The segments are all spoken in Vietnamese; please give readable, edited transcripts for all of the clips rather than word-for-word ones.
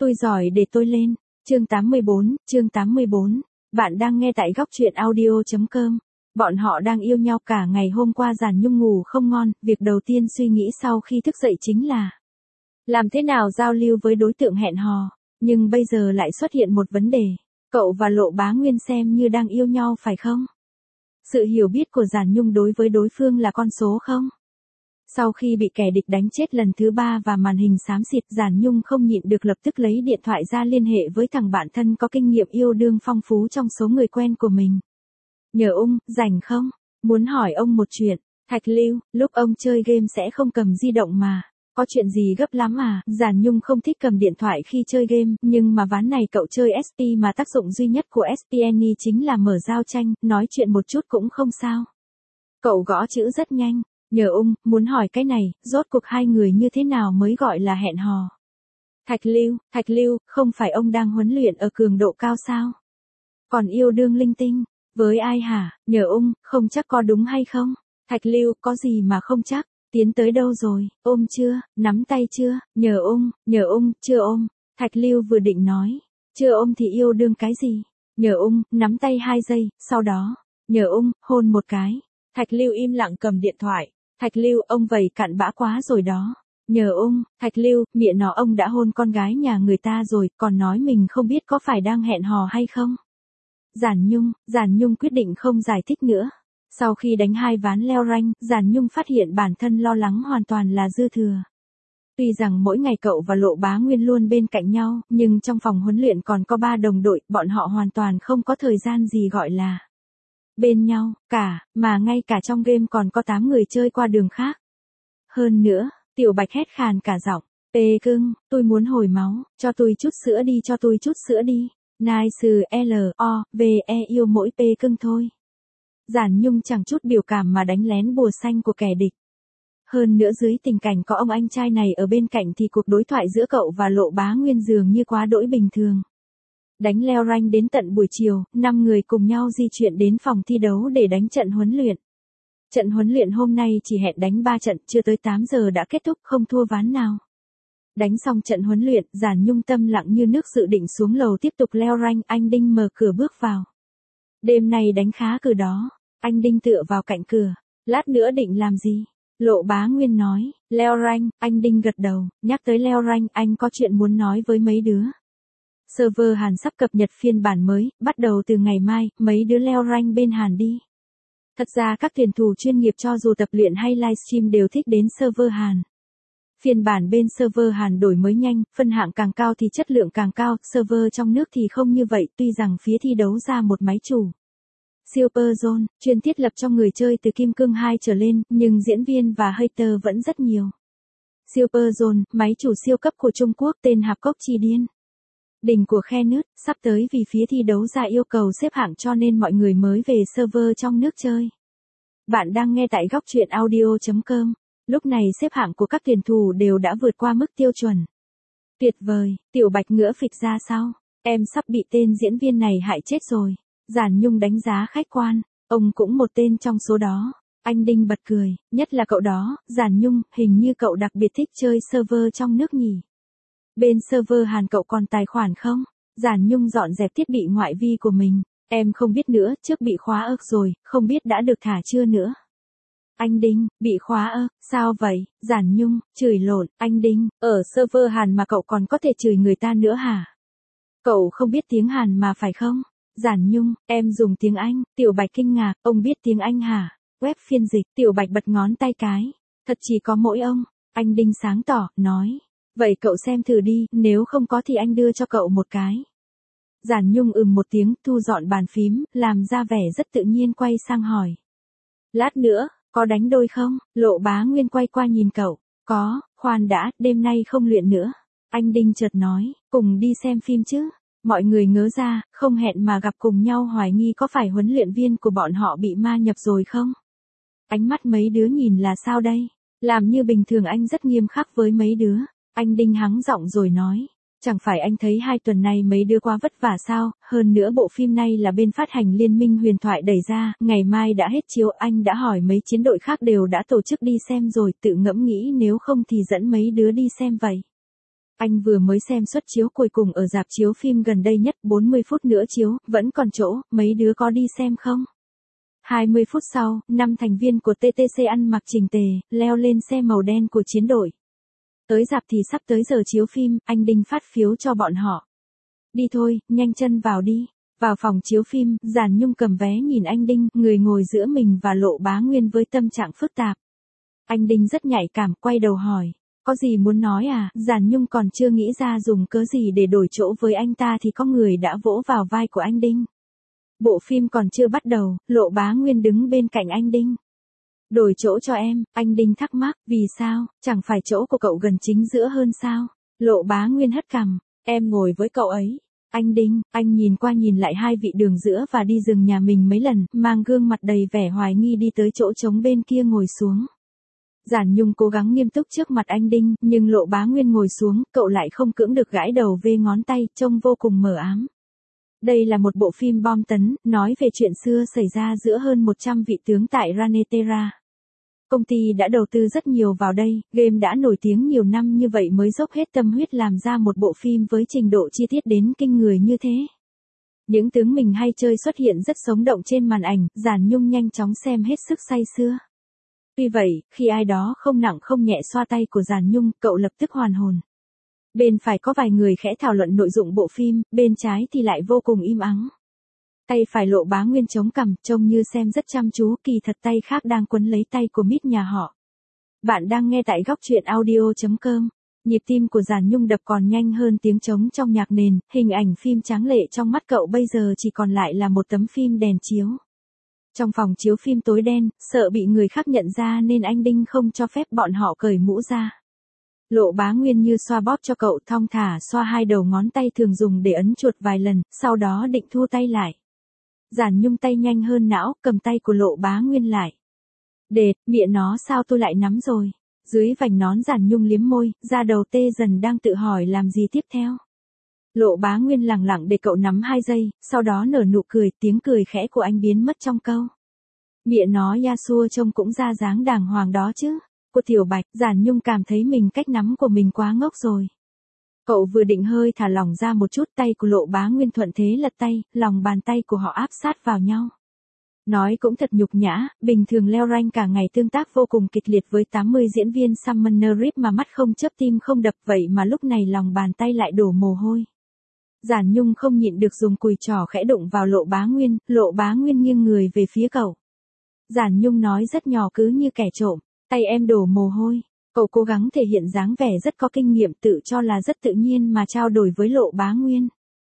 Tôi giỏi để tôi lên. Chương 84. Bạn đang nghe tại góc truyện audio.com. Bọn họ đang yêu nhau cả ngày hôm qua. Giản Nhung ngủ không ngon, việc đầu tiên suy nghĩ sau khi thức dậy chính là làm thế nào giao lưu với đối tượng hẹn hò. Nhưng bây giờ lại xuất hiện một vấn đề. Cậu và Lộ Bá Nguyên xem như đang yêu nhau phải không? Sự hiểu biết của Giản Nhung đối với đối phương là con số không? Sau khi bị kẻ địch đánh chết lần thứ 3 và màn hình xám xịt, Giản Nhung không nhịn được lập tức lấy điện thoại ra liên hệ với thằng bạn thân có kinh nghiệm yêu đương phong phú trong số người quen của mình. Nhờ ông, rảnh không? Muốn hỏi ông một chuyện. Thạch Lưu, lúc ông chơi game sẽ không cầm di động mà. Có chuyện gì gấp lắm à? Giản Nhung không thích cầm điện thoại khi chơi game, nhưng mà ván này cậu chơi SP mà tác dụng duy nhất của SPNE chính là mở giao tranh, nói chuyện một chút cũng không sao. Cậu gõ chữ rất nhanh. Nhờ ông, muốn hỏi cái này, rốt cuộc hai người như thế nào mới gọi là hẹn hò? Thạch Lưu, không phải ông đang huấn luyện ở cường độ cao sao? Còn yêu đương linh tinh, với ai hả? Nhờ ông, không chắc có đúng hay không? Thạch Lưu, có gì mà không chắc? Tiến tới đâu rồi? Ôm chưa? Nắm tay chưa? Nhờ ông, chưa ôm. Thạch Lưu vừa định nói, chưa ôm thì yêu đương cái gì? Nhờ ông, nắm tay 2 giây, sau đó, nhờ ông, hôn một cái. Thạch Lưu im lặng cầm điện thoại. Thạch Lưu, ông vầy cặn bã quá rồi đó. Nhờ ông, Thạch Lưu, mẹ nó ông đã hôn con gái nhà người ta rồi, còn nói mình không biết có phải đang hẹn hò hay không? Giản Nhung quyết định không giải thích nữa. Sau khi đánh 2 ván leo rank, Giản Nhung phát hiện bản thân lo lắng hoàn toàn là dư thừa. Tuy rằng mỗi ngày cậu và Lộ Bá Nguyên luôn bên cạnh nhau, nhưng trong phòng huấn luyện còn có 3 đồng đội, bọn họ hoàn toàn không có thời gian gì gọi là bên nhau, mà ngay cả trong game còn có 8 người chơi qua đường khác. Hơn nữa, Tiểu Bạch hét khàn cả giọng, "Pê cưng, tôi muốn hồi máu, cho tôi chút sữa đi, cho tôi chút sữa đi." Nice LOVE yêu mỗi Pê cưng thôi. Giản Nhung chẳng chút biểu cảm mà đánh lén bùa xanh của kẻ địch. Hơn nữa dưới tình cảnh có ông anh trai này ở bên cạnh thì cuộc đối thoại giữa cậu và Lộ Bá Nguyên dường như quá đỗi bình thường. Đánh leo rank đến tận buổi chiều, 5 người cùng nhau di chuyển đến phòng thi đấu để đánh trận huấn luyện. Trận huấn luyện hôm nay chỉ hẹn đánh 3 trận, chưa tới 8 giờ đã kết thúc, không thua ván nào. Đánh xong trận huấn luyện, Giản Nhung tâm lặng như nước dự định xuống lầu tiếp tục leo rank. Anh Đinh mở cửa bước vào. Đêm nay đánh khá cử đó. Anh Đinh tựa vào cạnh cửa. Lát nữa định làm gì? Lộ Bá Nguyên nói, leo rank. Anh Đinh gật đầu, nhắc tới leo rank, anh có chuyện muốn nói với mấy đứa. Server Hàn sắp cập nhật phiên bản mới, bắt đầu từ ngày mai, mấy đứa leo rank bên Hàn đi. Thật ra các tuyển thủ chuyên nghiệp cho dù tập luyện hay livestream đều thích đến server Hàn. Phiên bản bên server Hàn đổi mới nhanh, phân hạng càng cao thì chất lượng càng cao, server trong nước thì không như vậy, tuy rằng phía thi đấu ra một máy chủ Super Zone, chuyên thiết lập cho người chơi từ Kim Cương 2 trở lên, nhưng diễn viên và hater vẫn rất nhiều. Super Zone, máy chủ siêu cấp của Trung Quốc tên Hạp Cốc Trì Điên. Đỉnh của khe nứt, sắp tới vì phía thi đấu ra yêu cầu xếp hạng cho nên mọi người mới về server trong nước chơi. Bạn đang nghe tại góc truyện audio.com. Lúc này xếp hạng của các tuyển thủ đều đã vượt qua mức tiêu chuẩn. Tuyệt vời, Tiểu Bạch ngửa phịch ra sau. Em sắp bị tên diễn viên này hại chết rồi. Giản Nhung đánh giá khách quan. Ông cũng một tên trong số đó. Anh Đinh bật cười, nhất là cậu đó, Giản Nhung, hình như cậu đặc biệt thích chơi server trong nước nhỉ. Bên server Hàn cậu còn tài khoản không? Giản Nhung dọn dẹp thiết bị ngoại vi của mình. Em không biết nữa, trước bị khóa ức rồi, không biết đã được thả chưa nữa. Anh Đinh, bị khóa ơ, sao vậy? Giản Nhung, chửi lộn, anh Đinh, ở server Hàn mà cậu còn có thể chửi người ta nữa hả? Cậu không biết tiếng Hàn mà phải không? Giản Nhung, em dùng tiếng Anh. Tiểu Bạch kinh ngạc, ông biết tiếng Anh hả? Web phiên dịch, Tiểu Bạch bật ngón tay cái. Thật chỉ có mỗi ông. Anh Đinh sáng tỏ, nói. Vậy cậu xem thử đi, nếu không có thì anh đưa cho cậu một cái. Giản Nhung một tiếng, thu dọn bàn phím, làm ra vẻ rất tự nhiên quay sang hỏi. Lát nữa, có đánh đôi không? Lộ Bá Nguyên quay qua nhìn cậu. Có, khoan đã, đêm nay không luyện nữa. Anh Đinh chợt nói, cùng đi xem phim chứ. Mọi người ngớ ra, không hẹn mà gặp cùng nhau hoài nghi có phải huấn luyện viên của bọn họ bị ma nhập rồi không? Ánh mắt mấy đứa nhìn là sao đây? Làm như bình thường anh rất nghiêm khắc với mấy đứa. Anh Đinh hắng giọng rồi nói. Chẳng phải anh thấy 2 tuần nay mấy đứa quá vất vả sao, hơn nữa bộ phim này là bên phát hành Liên minh huyền thoại đẩy ra, ngày mai đã hết chiếu, anh đã hỏi mấy chiến đội khác đều đã tổ chức đi xem rồi, tự ngẫm nghĩ nếu không thì dẫn mấy đứa đi xem vậy. Anh vừa mới xem suất chiếu cuối cùng ở rạp chiếu phim gần đây nhất, 40 phút nữa chiếu, vẫn còn chỗ, mấy đứa có đi xem không? 20 phút sau, 5 thành viên của TTC ăn mặc chỉnh tề, leo lên xe màu đen của chiến đội. Tới rạp thì sắp tới giờ chiếu phim, anh Đinh phát phiếu cho bọn họ. Đi thôi, nhanh chân vào đi. Vào phòng chiếu phim, Giản Nhung cầm vé nhìn anh Đinh, người ngồi giữa mình và Lộ Bá Nguyên với tâm trạng phức tạp. Anh Đinh rất nhạy cảm, quay đầu hỏi. Có gì muốn nói à? Giản Nhung còn chưa nghĩ ra dùng cớ gì để đổi chỗ với anh ta thì có người đã vỗ vào vai của anh Đinh. Bộ phim còn chưa bắt đầu, Lộ Bá Nguyên đứng bên cạnh anh Đinh. Đổi chỗ cho em, anh Đinh thắc mắc, vì sao, chẳng phải chỗ của cậu gần chính giữa hơn sao? Lộ Bá Nguyên hất cằm, em ngồi với cậu ấy. Anh Đinh, anh nhìn qua nhìn lại hai vị đường giữa và đi rừng nhà mình mấy lần, mang gương mặt đầy vẻ hoài nghi đi tới chỗ trống bên kia ngồi xuống. Giản Nhung cố gắng nghiêm túc trước mặt anh Đinh, nhưng Lộ Bá Nguyên ngồi xuống, cậu lại không cưỡng được gãi đầu về ngón tay, trông vô cùng mờ ám. Đây là một bộ phim bom tấn, nói về chuyện xưa xảy ra giữa hơn 100 vị tướng tại Ranetera. Công ty đã đầu tư rất nhiều vào đây, game đã nổi tiếng nhiều năm như vậy mới dốc hết tâm huyết làm ra một bộ phim với trình độ chi tiết đến kinh người như thế. Những tướng mình hay chơi xuất hiện rất sống động trên màn ảnh, Giản Nhung nhanh chóng xem hết sức say sưa. Tuy vậy, khi ai đó không nặng không nhẹ xoa tay của Giản Nhung, cậu lập tức hoàn hồn. Bên phải có vài người khẽ thảo luận nội dung bộ phim, bên trái thì lại vô cùng im ắng. Tay phải Lộ Bá Nguyên chống cằm, trông như xem rất chăm chú, kỳ thật tay khác đang quấn lấy tay của mít nhà họ. Bạn đang nghe tại góc truyện audio.com. Nhịp tim của Giản Nhung đập còn nhanh hơn tiếng trống trong nhạc nền, hình ảnh phim tráng lệ trong mắt cậu bây giờ chỉ còn lại là một tấm phim đèn chiếu. Trong phòng chiếu phim tối đen, sợ bị người khác nhận ra nên anh Đinh không cho phép bọn họ cởi mũ ra. Lộ Bá Nguyên như xoa bóp cho cậu, thong thả xoa hai đầu ngón tay thường dùng để ấn chuột vài lần, sau đó định thu tay lại. Giản Nhung tay nhanh hơn não, cầm tay của Lộ Bá Nguyên lại. Đệt, mẹ nó sao tôi lại nắm rồi. Dưới vành nón Giản Nhung liếm môi, da đầu tê dần đang tự hỏi làm gì tiếp theo. Lộ Bá Nguyên lẳng lặng để cậu nắm 2 giây, sau đó nở nụ cười, tiếng cười khẽ của anh biến mất trong câu. Mẹ nó Yasuo trông cũng ra dáng đàng hoàng đó chứ. Cô Tiểu Bạch, Giản Nhung cảm thấy cách nắm của mình quá ngốc rồi. Cậu vừa định hơi thả lỏng ra một chút, tay của Lộ Bá Nguyên thuận thế lật tay, lòng bàn tay của họ áp sát vào nhau. Nói cũng thật nhục nhã, bình thường leo rank cả ngày tương tác vô cùng kịch liệt với 80 diễn viên Summoner RIP mà mắt không chớp tim không đập, vậy mà lúc này lòng bàn tay lại đổ mồ hôi. Giản Nhung không nhịn được dùng cùi trỏ khẽ đụng vào Lộ Bá Nguyên nghiêng người về phía cậu. Giản Nhung nói rất nhỏ cứ như kẻ trộm, tay em đổ mồ hôi. Cậu cố gắng thể hiện dáng vẻ rất có kinh nghiệm, tự cho là rất tự nhiên mà trao đổi với Lộ Bá Nguyên.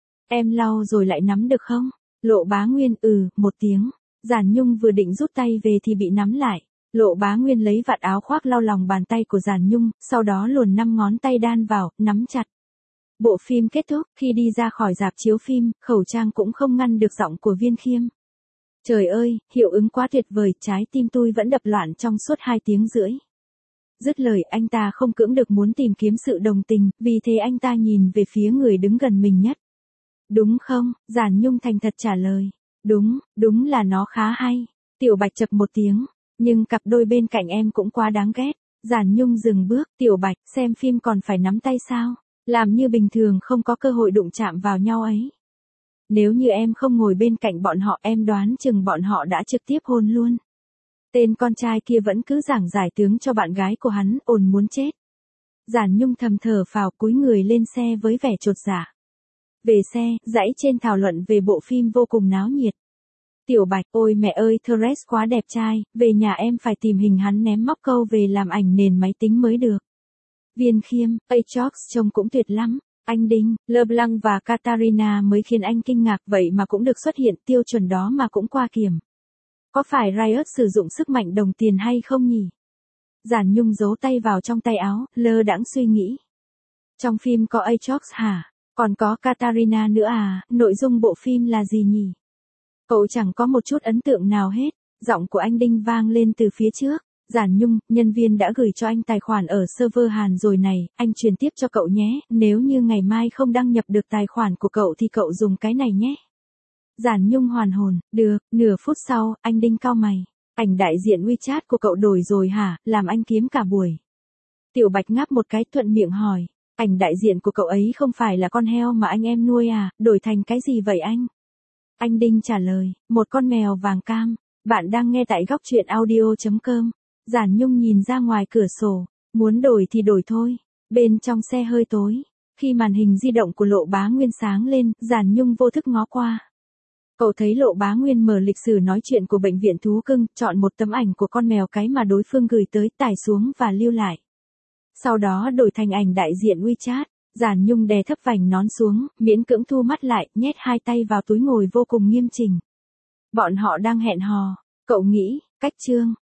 Em lau rồi lại nắm được không? Lộ Bá Nguyên một tiếng. Giản Nhung vừa định rút tay về thì bị nắm lại. Lộ Bá Nguyên lấy vạt áo khoác lau lòng bàn tay của Giản Nhung, sau đó luồn 5 ngón tay đan vào, nắm chặt. Bộ phim kết thúc, khi đi ra khỏi rạp chiếu phim, khẩu trang cũng không ngăn được giọng của Viên Khiêm. Trời ơi, hiệu ứng quá tuyệt vời, trái tim tôi vẫn đập loạn trong suốt 2 tiếng rưỡi. Dứt lời, anh ta không cưỡng được muốn tìm kiếm sự đồng tình, vì thế anh ta nhìn về phía người đứng gần mình nhất. Đúng không? Giản Nhung thành thật trả lời. Đúng là nó khá hay. Tiểu Bạch chập một tiếng. Nhưng cặp đôi bên cạnh em cũng quá đáng ghét. Giản Nhung dừng bước. Tiểu Bạch, xem phim còn phải nắm tay sao? Làm như bình thường không có cơ hội đụng chạm vào nhau ấy. Nếu như em không ngồi bên cạnh bọn họ, em đoán chừng bọn họ đã trực tiếp hôn luôn. Tên con trai kia vẫn cứ giảng giải tướng cho bạn gái của hắn, ồn muốn chết. Giản Nhung thầm thở phào, cúi người lên xe với vẻ chột dạ. Về xe, dãy trên thảo luận về bộ phim vô cùng náo nhiệt. Tiểu Bạch, ôi mẹ ơi, Thresh quá đẹp trai, về nhà em phải tìm hình hắn ném móc câu về làm ảnh nền máy tính mới được. Viên Khiêm, Aatrox trông cũng tuyệt lắm. Anh Đinh, LeBlanc và Katarina mới khiến anh kinh ngạc, vậy mà cũng được xuất hiện, tiêu chuẩn đó mà cũng qua kiểm. Có phải Riot sử dụng sức mạnh đồng tiền hay không nhỉ? Giản Nhung giấu tay vào trong tay áo, lơ đãng suy nghĩ. Trong phim có Aatrox hả? Còn có Katarina nữa à? Nội dung bộ phim là gì nhỉ? Cậu chẳng có một chút ấn tượng nào hết. Giọng của anh Đinh vang lên từ phía trước. Giản Nhung, nhân viên đã gửi cho anh tài khoản ở server Hàn rồi này, anh truyền tiếp cho cậu nhé, nếu như ngày mai không đăng nhập được tài khoản của cậu thì cậu dùng cái này nhé. Giản Nhung hoàn hồn, được, nửa phút sau, anh Đinh cau mày. Ảnh đại diện WeChat của cậu đổi rồi hả, làm anh kiếm cả buổi. Tiểu Bạch ngáp một cái thuận miệng hỏi. Ảnh đại diện của cậu ấy không phải là con heo mà anh em nuôi à, đổi thành cái gì vậy anh? Anh Đinh trả lời, một con mèo vàng cam. Bạn đang nghe tại góc truyện audio.com. Giản Nhung nhìn ra ngoài cửa sổ, muốn đổi thì đổi thôi. Bên trong xe hơi tối, khi màn hình di động của Lộ Bá Nguyên sáng lên, Giản Nhung vô thức ngó qua. Cậu thấy Lộ Bá Nguyên mở lịch sử nói chuyện của bệnh viện thú cưng, chọn một tấm ảnh của con mèo cái mà đối phương gửi tới, tải xuống và lưu lại. Sau đó đổi thành ảnh đại diện WeChat. Giản Nhung đè thấp vành nón xuống, miễn cưỡng thu mắt lại, nhét hai tay vào túi ngồi vô cùng nghiêm chỉnh. Bọn họ đang hẹn hò, cậu nghĩ, cách chương.